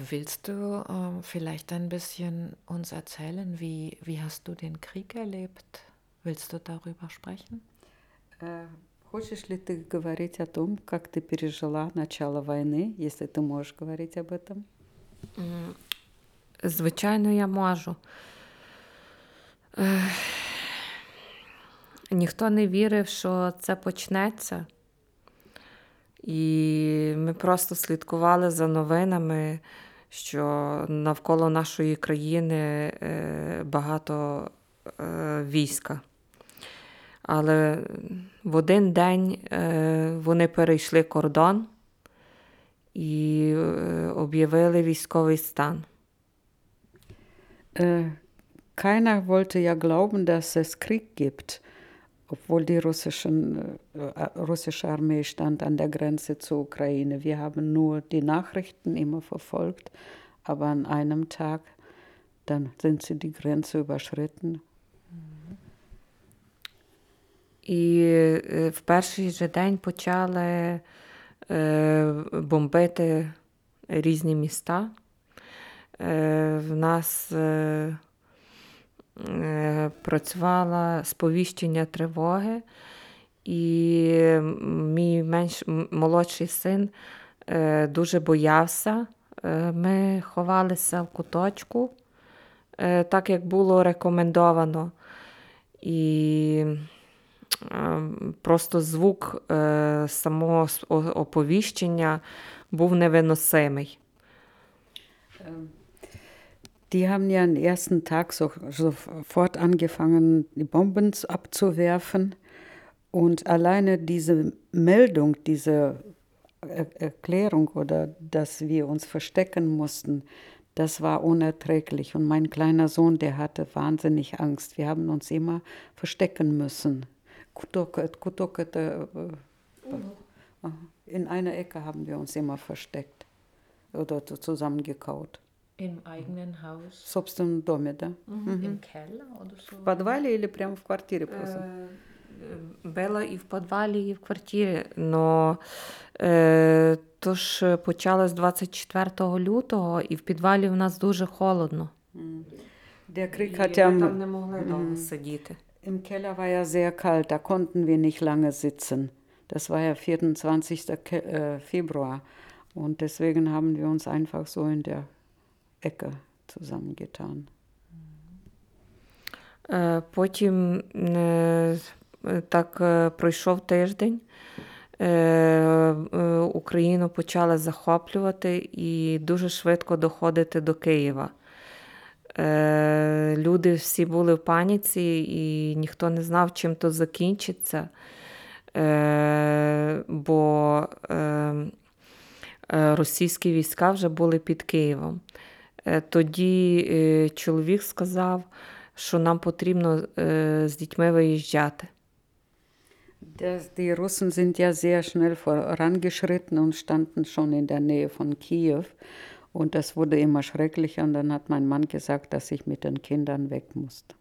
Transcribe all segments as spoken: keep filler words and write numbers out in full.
Willst du äh, vielleicht ein bisschen uns erzählen, wie, wie hast du den Krieg erlebt? Willst du darüber sprechen? Э, Хочешь ли ты говорить о том, как ты пережила начало войны, если ты можешь говорить об этом? М, Звичайно, я можу. Ех, Ніхто не вірив, що це почнеться. І ми просто слідкували за новинами, що навколо нашої країни е, багато е, війська. Але в один день е, вони перейшли кордон і е, об'явили військовий стан. Äh, Keiner wollte ja glauben, dass es Krieg gibt, obwohl die russischen, äh, russische Armee stand an der Grenze zur Ukraine. Wir haben nur die Nachrichten immer verfolgt, aber an einem Tag, dann sind sie die Grenze überschritten. І е, в перший же день почали е, бомбити різні міста. Е, в нас е, е, працювало сповіщення тривоги, і мій менш, молодший син е, дуже боявся. Е, ми ховалися в куточку, е, так як було рекомендовано. І е, просто звук е, самого оповіщення був невиносимий. Die haben ja am ersten Tag so, sofort angefangen, die Bomben abzuwerfen. Und alleine diese Meldung, diese Erklärung oder dass wir uns verstecken mussten, das war unerträglich. Und mein kleiner Sohn, der hatte wahnsinnig Angst. Wir haben uns immer verstecken müssen. In einer Ecke haben wir uns immer versteckt oder zusammengekaut. Im eigenen Haus? В собственном доме, да. Mhm. Im Keller oder so? В подвале или прямо в квартире просто? Було і в підвалі, і в квартирі. Но е, то ж почалось двадцять четвертого лютого, і в підвалі в нас дуже холодно. Der Krieg І hat ja ми там не могли довго сидіти. Im Keller war ja sehr kalt, da konnten wir nicht lange sitzen. Das war ja vierundzwanzigsten Februar. Und deswegen haben wir uns einfach so in der Ecke zusammengetan. Е, потім е, так е, пройшов тиждень. Е, е, Україну почали захоплювати і дуже швидко доходити до Києва. Е, люди всі були в паніці, і ніхто не знав, чим то закінчиться, е, бо е, е, російські війська вже були під Києвом. Е, тоді е, чоловік сказав, що нам потрібно е, з дітьми виїжджати. Die Russen sind ja sehr schnell vorangeschritten und standen schon in der Nähe von Kiew. Und das wurde immer schrecklicher. Und dann hat mein Mann gesagt, dass ich mit den Kindern weg musste.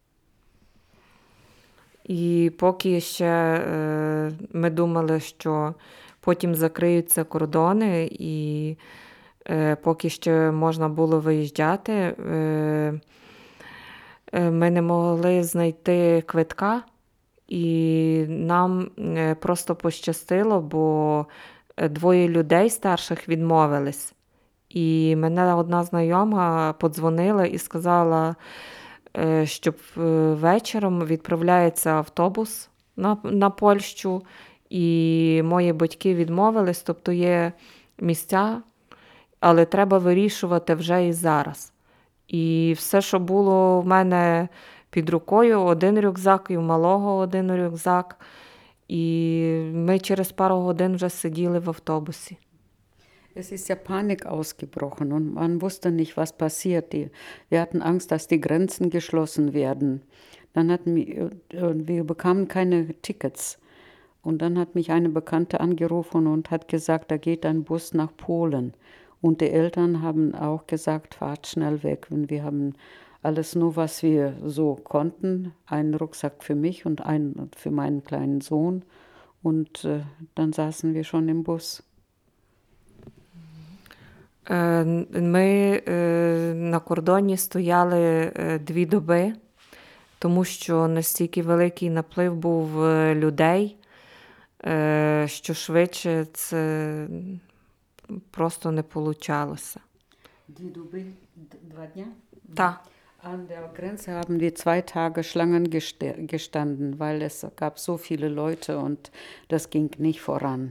І поки ще е, ми думали, що потім закриються кордони, і е, поки ще можна було виїжджати, е, е, ми не могли знайти квитка, і нам е, просто пощастило, бо двоє людей старших відмовились. І мене одна знайома подзвонила і сказала, що вечором відправляється автобус на, на Польщу, і мої батьки відмовились, тобто є місця, але треба вирішувати вже і зараз. І все, що було в мене під рукою, один рюкзак, і в малого один рюкзак, і ми через пару годин вже сиділи в автобусі. Es ist ja Panik ausgebrochen und man wusste nicht, was passiert. Wir hatten Angst, dass die Grenzen geschlossen werden. Dann hatten wir, wir bekamen keine Tickets. Und dann hat mich eine Bekannte angerufen und hat gesagt, da geht ein Bus nach Polen. Und die Eltern haben auch gesagt, fahrt schnell weg. Und wir haben alles nur, was wir so konnten, einen Rucksack für mich und einen für meinen kleinen Sohn. Und äh, dann saßen wir schon im Bus. Е, Ми е, на кордоні стояли е, дві доби, тому що настільки великий наплив був е, людей, е, що швидше це просто не получалося. Die Dubai, два дня? Так. An der Grenze haben wir zwei Tage Schlangen geste- gestanden, weil es gab so viele Leute und das ging nicht voran.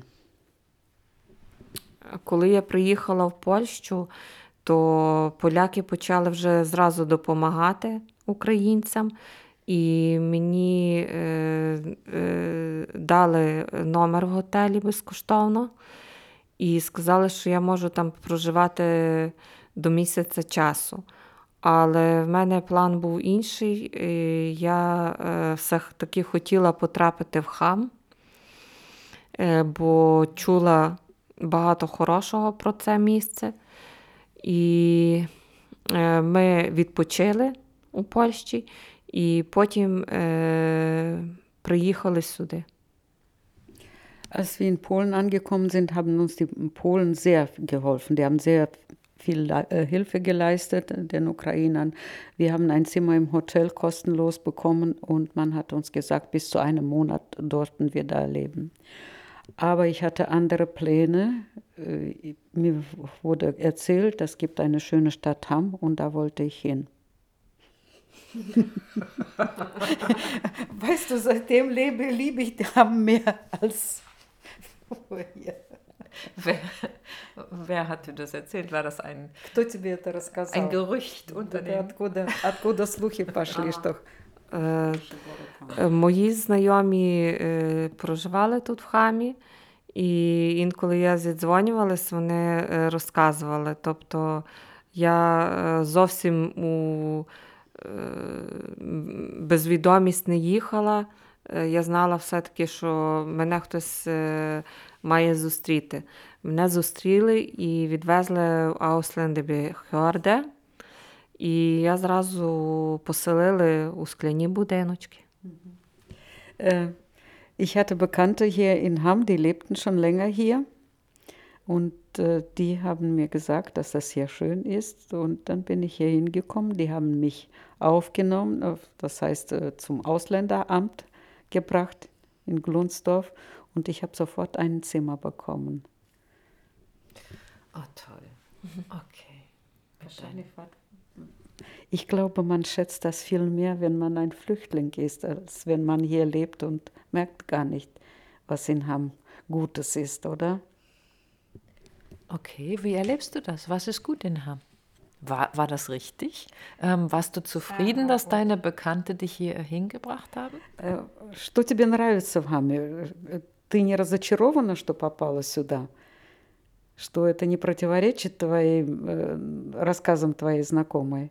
Коли я приїхала в Польщу, то поляки почали вже зразу допомагати українцям, і мені е, е, дали номер в готелі безкоштовно, і сказали, що я можу там проживати до місяця часу. Але в мене план був інший. І я е, все-таки хотіла потрапити в хам, е, бо чула багато хорошого про це місце. І е, ми відпочили у Польщі, і потім е, приїхали сюди. Als wir in Polen angekommen sind, haben uns die Polen sehr geholfen. Die haben sehr viel Le- äh, Hilfe geleistet den Ukrainern. Wir haben ein Zimmer im Hotel kostenlos bekommen und man hat uns gesagt, bis zu einem Monat durften wir da leben. Aber ich hatte andere Pläne. Äh, Mir wurde erzählt, es gibt eine schöne Stadt Hamm und da wollte ich hin. Weißt du, seitdem lebe, liebe ich Hamm mehr als vorher. Wer, wer hat dir das erzählt? War das ein, Кто тебе это рассказал? ein Gerücht unter Да, den... откуда, откуда слухи пошли, что Е, е, Мої знайомі е, проживали тут в Хамі, і інколи я зідзвонювалась, вони е, розказували. Тобто я е, зовсім у е, безвідомість не їхала. Е, Я знала все-таки, що мене хтось е, має зустріти. Мене зустріли і відвезли в Ауслендебі-Хьорде. І я зразу поселили у скляні будиночки. Äh, ich hatte Bekannte hier in Hamm, die lebten schon länger hier. Und äh, die haben mir gesagt, dass das hier schön ist. Und dann bin ich hier hingekommen. Die haben mich aufgenommen, auf- das heißt äh, zum Ausländeramt gebracht in Glunsdorf. Und ich habe sofort ein Zimmer bekommen. Oh, toll. Okay. Mit deinem- Ich glaube, man schätzt das viel mehr, wenn man ein Flüchtling ist, als wenn man hier lebt und merkt gar nicht, was in Hamm Gutes ist, oder? Okay, wie erlebst du das? Was ist gut in Hamm? War, war das richtig? Ähm, warst du zufrieden, dass deine Bekannte dich hier hingebracht haben? Э, Что тебе нравится в Хамме? Э, Ты не разочарована, что попала сюда? Что это не противоречит твоим э, рассказам твоей знакомой?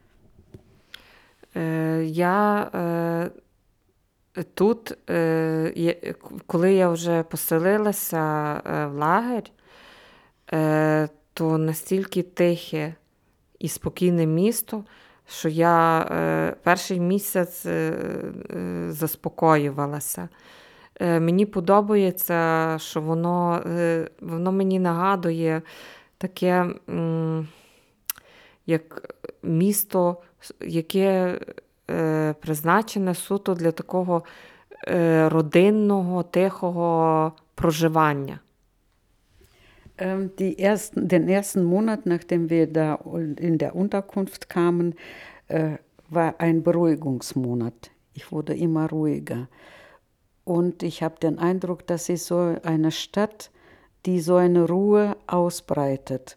Е, Я е, тут, е, є- коли я вже поселилася е, в лагерь, е, то настільки тихе і спокійне місто, що я е, перший місяць е, е, заспокоювалася. Е, Мені подобається, що воно, е, воно мені нагадує таке, м, як місто, с- яке е, призначене суто для такого е, родинного, тихого проживання. Ähm, die ersten, den ersten Monat, nachdem wir da in der Unterkunft kamen, äh, war ein Beruhigungsmonat. Ich wurde immer ruhiger. Und ich habe den Eindruck, das ist so eine Stadt, die so eine Ruhe ausbreitet.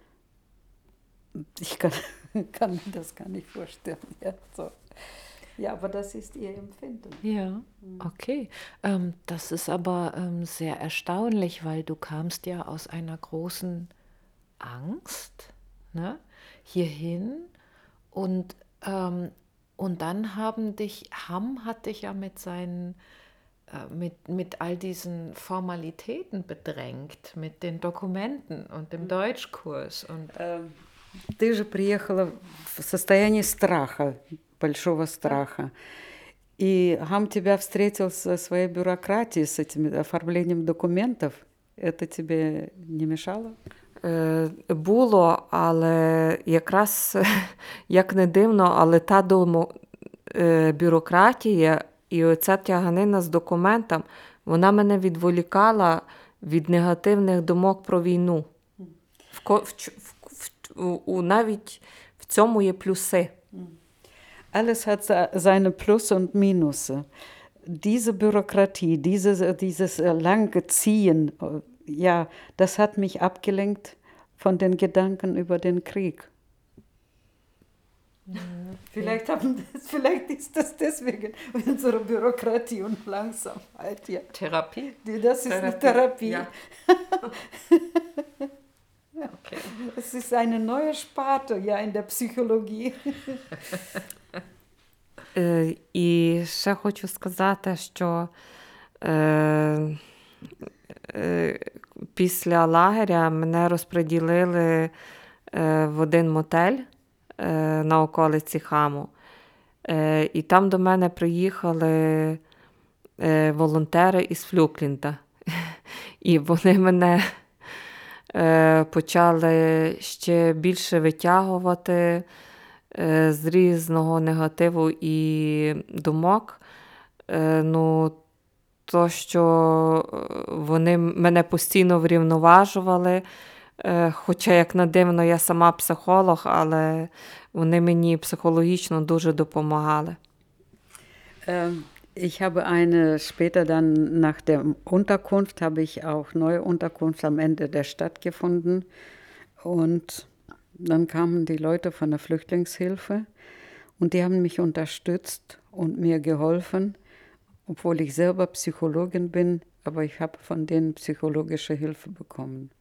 Ich kann, kann mir das gar nicht vorstellen. Ja, so. Ja, aber das ist ihr Empfinden. Ja, okay. Ähm, das ist aber ähm, sehr erstaunlich, weil du kamst ja aus einer großen Angst, ne, hierhin und, ähm, und dann haben dich, Hamm hat dich ja mit seinen, äh, mit, mit all diesen Formalitäten bedrängt, mit den Dokumenten und dem Deutschkurs und Эм, Ты же приехала в состоянии страха, большого страха. И Хам тебя встретил со своей бюрократией, с этим оформлением документов. Это тебе не мешало? Е, Було, але якраз, як не дивно, але та домо, е, бюрократія і оця тяганина з документом, вона мене відволікала від негативних думок про війну. В, ко- в, ч- в, в, у- у- навіть в цьому є плюси. Alles hat se- seine Plus und Minusse. Diese Bürokratie, dieses, dieses äh, lange Ziehen, äh, ja, das hat mich abgelenkt von den Gedanken über den Krieg. Vielleicht, haben das, vielleicht ist das deswegen unsere Bürokratie und Langsamkeit. Ja. Therapie? Die- Das ist eine Therapie, Therapie. ja. Okay. Es ist eine neue Sparte ja, in der Psychologie. Е, І ще хочу сказати, що е, е, після лагеря мене розподілили е, в один мотель е, на околиці Хаму. Е, і там до мене приїхали е, волонтери із Флюклінта. І вони мене е, почали ще більше витягувати е, з різного негативу і думок. Е, ну, то, що е, вони мене постійно врівноважували, е, хоча, як не дивно, я сама психолог, але вони мені психологічно дуже допомагали. Ähm, Ich habe eine, später dann nach der Unterkunft, habe ich auch neue Unterkunft am Ende der Stadt gefunden. Und dann kamen die Leute von der Flüchtlingshilfe und die haben mich unterstützt und mir geholfen, obwohl ich selber Psychologin bin, aber ich habe von denen psychologische Hilfe bekommen.